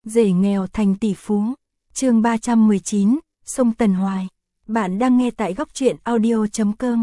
Rể nghèo thành tỷ phú. Chương 319, sông Tần Hoài. Bạn đang nghe tại góc truyện audio.com.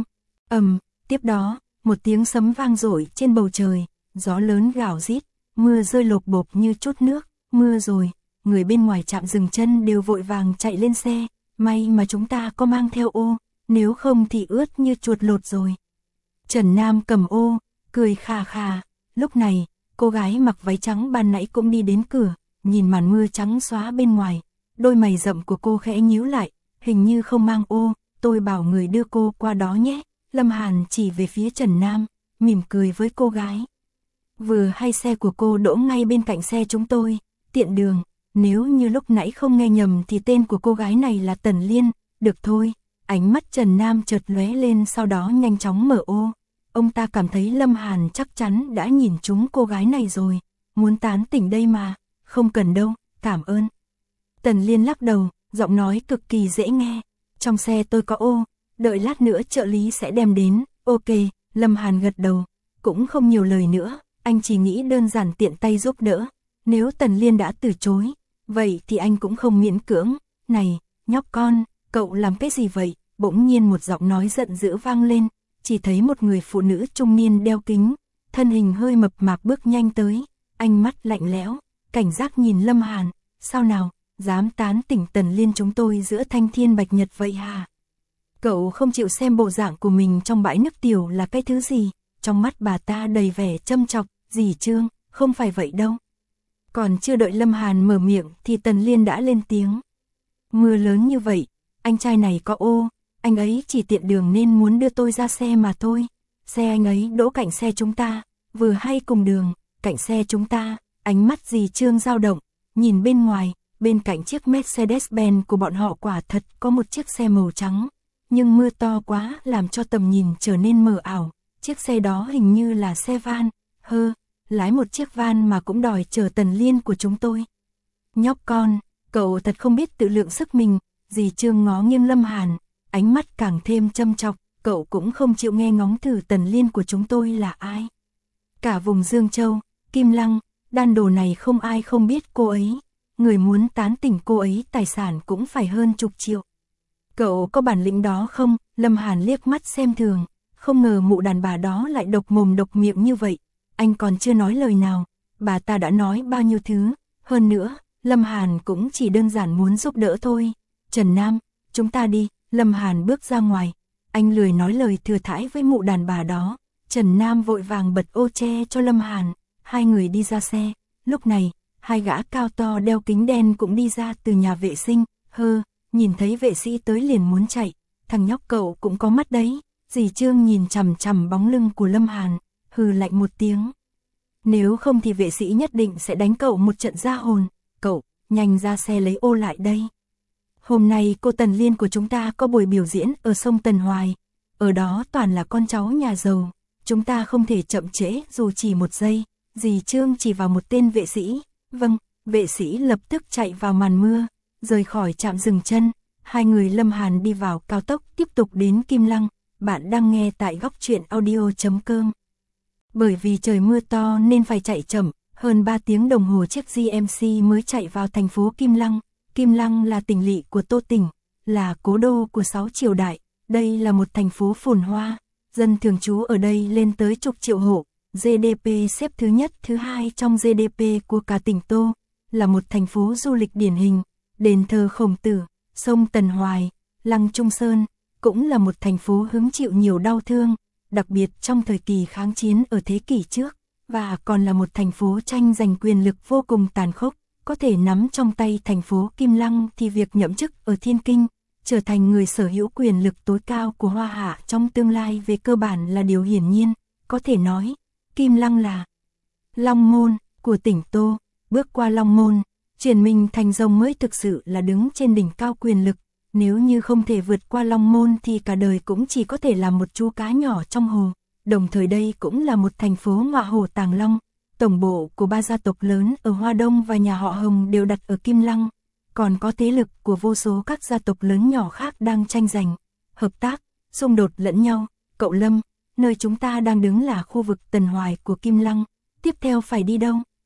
Tiếp đó, một tiếng sấm vang dội trên bầu trời, gió lớn gào rít, mưa rơi lộp bộp như chút nước. Mưa rồi, người bên ngoài trạm dừng chân đều vội vàng chạy lên xe. May mà chúng ta có mang theo ô, nếu không thì ướt như chuột lột rồi. Trần Nam cầm ô, cười khà khà. Lúc này, cô gái mặc váy trắng ban nãy cũng đi đến cửa, nhìn màn mưa trắng xóa bên ngoài. Đôi mày rậm của cô khẽ nhíu lại, hình như không mang ô, tôi bảo người đưa cô qua đó nhé. Lâm Hàn chỉ về phía Trần Nam, mỉm cười với cô gái. Vừa hay xe của cô đỗ ngay bên cạnh xe chúng tôi, tiện đường. Nếu như lúc nãy không nghe nhầm thì tên của cô gái này là Tần Liên. Được thôi. Ánh mắt Trần Nam chợt lóe lên, sau đó nhanh chóng mở ô. Ông ta cảm thấy Lâm Hàn chắc chắn đã nhìn trúng cô gái này rồi. Muốn tán tỉnh đây mà. Không cần đâu, cảm ơn. Tần Liên lắc đầu, giọng nói cực kỳ dễ nghe. Trong xe tôi có ô, đợi lát nữa trợ lý sẽ đem đến. Ok, Lâm Hàn gật đầu. Cũng không nhiều lời nữa, anh chỉ nghĩ đơn giản tiện tay giúp đỡ. Nếu Tần Liên đã từ chối, vậy thì anh cũng không miễn cưỡng. Này, nhóc con, cậu làm cái gì vậy? Bỗng nhiên một giọng nói giận dữ vang lên. Chỉ thấy một người phụ nữ trung niên đeo kính, thân hình hơi mập mạp bước nhanh tới. Ánh mắt lạnh lẽo, cảnh giác nhìn Lâm Hàn. Sao nào, dám tán tỉnh Tần Liên chúng tôi giữa thanh thiên bạch nhật vậy hả? Cậu không chịu xem bộ dạng của mình trong bãi nước tiểu là cái thứ gì? Trong mắt bà ta đầy vẻ châm chọc. Dì Trương, không phải vậy đâu. Còn chưa đợi Lâm Hàn mở miệng thì Tần Liên đã lên tiếng. Mưa lớn như vậy, anh trai này có ô, anh ấy chỉ tiện đường nên muốn đưa tôi ra xe mà thôi. Xe anh ấy đỗ cạnh xe chúng ta, vừa hay cùng đường, cạnh xe chúng ta. Ánh mắt dì Trương dao động, nhìn bên ngoài, bên cạnh chiếc Mercedes-Benz của bọn họ quả thật có một chiếc xe màu trắng. Nhưng mưa to quá làm cho tầm nhìn trở nên mờ ảo. Chiếc xe đó hình như là xe van. Lái một chiếc van mà cũng đòi chở Tần Liên của chúng tôi. Nhóc con, cậu thật không biết tự lượng sức mình. Dì Trương ngó nghiêng Lâm Hàn, ánh mắt càng thêm châm chọc. Cậu cũng không chịu nghe ngóng thử Tần Liên của chúng tôi là ai. Cả vùng Dương Châu, Kim Lăng, Đan Đồ này không ai không biết cô ấy. Người muốn tán tỉnh cô ấy tài sản cũng phải hơn chục triệu. Cậu có bản lĩnh đó không? Lâm Hàn liếc mắt xem thường. Không ngờ mụ đàn bà đó lại độc mồm độc miệng như vậy. Anh còn chưa nói lời nào, bà ta đã nói bao nhiêu thứ. Hơn nữa, Lâm Hàn cũng chỉ đơn giản muốn giúp đỡ thôi. Trần Nam, chúng ta đi. Lâm Hàn bước ra ngoài. Anh lười nói lời thừa thãi với mụ đàn bà đó. Trần Nam vội vàng bật ô che cho Lâm Hàn. Hai người đi ra xe. Lúc này, hai gã cao to đeo kính đen cũng đi ra từ nhà vệ sinh. Nhìn thấy vệ sĩ tới liền muốn chạy. Thằng nhóc cậu cũng có mắt đấy. Dì Trương nhìn chằm chằm bóng lưng của Lâm Hàn, hừ lạnh một tiếng. Nếu không thì vệ sĩ nhất định sẽ đánh cậu một trận ra hồn. Cậu, nhanh ra xe lấy ô lại đây. Hôm nay cô Tần Liên của chúng ta có buổi biểu diễn ở sông Tần Hoài. Ở đó toàn là con cháu nhà giàu. Chúng ta không thể chậm trễ dù chỉ một giây. Dì Trương chỉ vào một tên vệ sĩ. Vâng, vệ sĩ lập tức chạy vào màn mưa, rời khỏi trạm dừng chân. Hai người Lâm Hàn đi vào cao tốc tiếp tục đến Kim Lăng. Bạn đang nghe tại góc truyện audio.com. Bởi vì trời mưa to nên phải chạy chậm, hơn 3 tiếng đồng hồ chiếc GMC mới chạy vào thành phố Kim Lăng. Kim Lăng là tỉnh lỵ của Tô Tỉnh, là cố đô của 6 triều đại. Đây là một thành phố phồn hoa, dân thường trú ở đây lên tới chục triệu hộ. GDP xếp thứ nhất, thứ hai trong GDP của cả tỉnh Tô. Là một thành phố du lịch điển hình, đền thờ Khổng Tử, sông Tần Hoài, Lăng Trung Sơn. Cũng là một thành phố hứng chịu nhiều đau thương, đặc biệt trong thời kỳ kháng chiến ở thế kỷ trước, và còn là một thành phố tranh giành quyền lực vô cùng tàn khốc. Có thể nắm trong tay thành phố Kim Lăng thì việc nhậm chức ở Thiên Kinh, trở thành người sở hữu quyền lực tối cao của Hoa Hạ trong tương lai về cơ bản là điều hiển nhiên. Có thể nói, Kim Lăng là Long Môn của tỉnh Tô. Bước qua Long Môn, chuyển mình thành rồng mới thực sự là đứng trên đỉnh cao quyền lực. Nếu như không thể vượt qua Long Môn thì cả đời cũng chỉ có thể là một chú cá nhỏ trong hồ. Đồng thời đây cũng là một thành phố ngọa hổ Tàng Long. Tổng bộ của 3 gia tộc lớn ở Hoa Đông và nhà họ Hồng đều đặt ở Kim Lăng. Còn có thế lực của vô số các gia tộc lớn nhỏ khác đang tranh giành, hợp tác, xung đột lẫn nhau. Cậu Lâm, nơi chúng ta đang đứng là khu vực Tần Hoài của Kim Lăng. Tiếp theo phải đi đâu?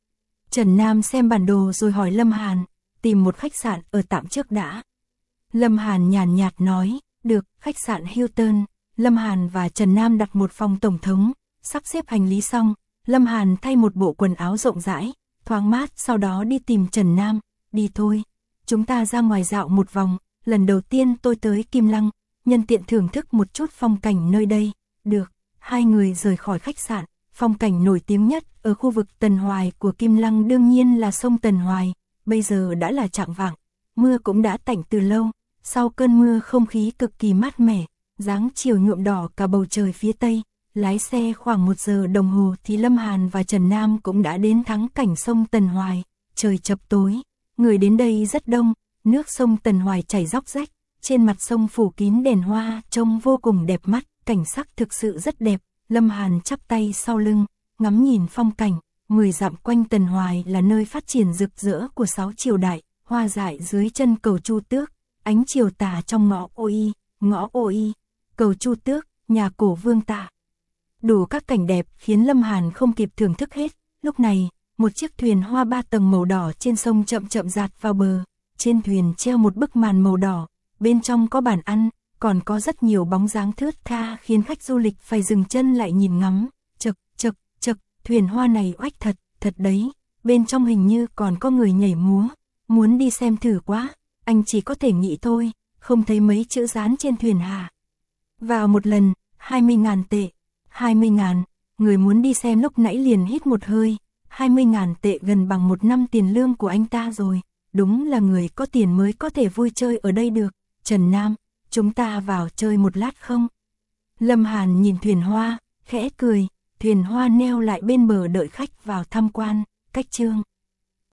Trần Nam xem bản đồ rồi hỏi Lâm Hàn, tìm một khách sạn ở tạm trước đã. Lâm Hàn nhàn nhạt nói, được, khách sạn Hilton. Lâm Hàn và Trần Nam đặt một phòng tổng thống, sắp xếp hành lý xong, Lâm Hàn thay một bộ quần áo rộng rãi, thoáng mát, sau đó đi tìm Trần Nam, đi thôi, chúng ta ra ngoài dạo một vòng, lần đầu tiên tôi tới Kim Lăng, nhân tiện thưởng thức một chút phong cảnh nơi đây. Được, hai người rời khỏi khách sạn, phong cảnh nổi tiếng nhất ở khu vực Tần Hoài của Kim Lăng đương nhiên là sông Tần Hoài, bây giờ đã là chạng vạng, mưa cũng đã tạnh từ lâu, sau cơn mưa không khí cực kỳ mát mẻ, dáng chiều nhuộm đỏ cả bầu trời phía tây. Lái xe khoảng 1 giờ đồng hồ thì Lâm Hàn và Trần Nam cũng đã đến thắng cảnh sông Tần Hoài, trời chập tối, người đến đây rất đông, nước sông Tần Hoài chảy róc rách, trên mặt sông phủ kín đèn hoa trông vô cùng đẹp mắt, cảnh sắc thực sự rất đẹp. Lâm Hàn chắp tay sau lưng, ngắm nhìn phong cảnh, 10 dặm quanh Tần Hoài là nơi phát triển rực rỡ của 6 triều đại, hoa dại dưới chân cầu Chu Tước, ánh chiều tà trong ngõ ô y, cầu Chu Tước, nhà cổ Vương Tạ. Đủ các cảnh đẹp khiến Lâm Hàn không kịp thưởng thức hết. Lúc này, một chiếc thuyền hoa 3 tầng màu đỏ trên sông chậm chậm dạt vào bờ. Trên thuyền treo một bức màn màu đỏ, bên trong có bàn ăn, còn có rất nhiều bóng dáng thướt tha khiến khách du lịch phải dừng chân lại nhìn ngắm. Chậc, chậc, chậc, thuyền hoa này oách thật, thật đấy. Bên trong hình như còn có người nhảy múa. Muốn đi xem thử quá, anh chỉ có thể nghĩ thôi, không thấy mấy chữ dán trên thuyền hả? Vào một lần, 20.000 tệ. 20.000, người muốn đi xem lúc nãy liền hít một hơi, 20.000 tệ gần bằng 1 năm tiền lương của anh ta rồi, đúng là người có tiền mới có thể vui chơi ở đây được. Trần Nam, chúng ta vào chơi một lát không? Lâm Hàn nhìn thuyền hoa, khẽ cười, thuyền hoa neo lại bên bờ đợi khách vào tham quan, cách chương.